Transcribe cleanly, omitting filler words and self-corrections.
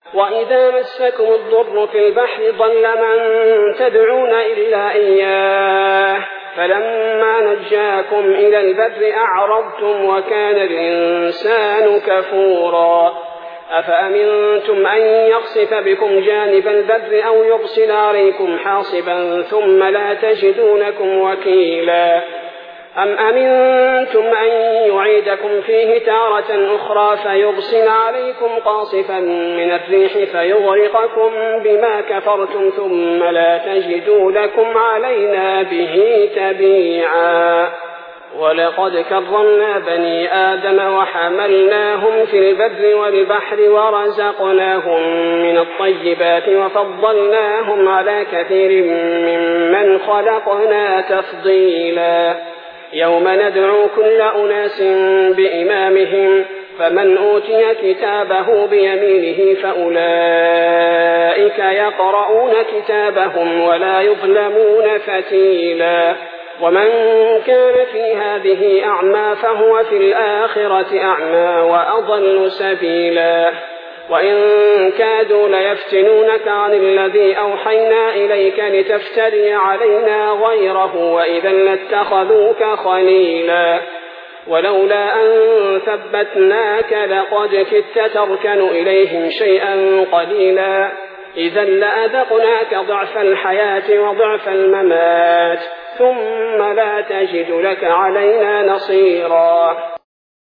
وإذا مسكم الضر في البحر ضل من تدعون إلا إياه فلما نجاكم إلى البر أعرضتم وكان الإنسان كفورا أفأمنتم أن يخسف بكم جانب البر أو يرسل عليكم حاصبا ثم لا تجدوا لكم وكيلا أم أمنتم أن يعيدكم فيه تارة أخرى فيرسل عليكم قاصفا من الريح فيغرقكم بما كفرتم ثم لا تجدوا لكم علينا به تبيعا ولقد كرمنا بني آدم وحملناهم في البر والبحر ورزقناهم من الطيبات وفضلناهم على كثير ممن خلقنا تفضيلا يوم ندعو كل أناس بإمامهم فمن أوتي كتابه بيمينه فأولئك يقرؤون كتابهم ولا يظلمون فتيلا ومن كان في هذه أعمى فهو في الآخرة أعمى وأضل سبيلا وإن كادوا ليفتنونك عن الذي أوحينا إليك لتفتري علينا غيره وإذا لاتخذوك خليلا ولولا أن ثبتناك لقد كدت تركن إليهم شيئا قليلا إذا لأذقناك ضعف الحياة وضعف الممات ثم لا تجد لك علينا نصيرا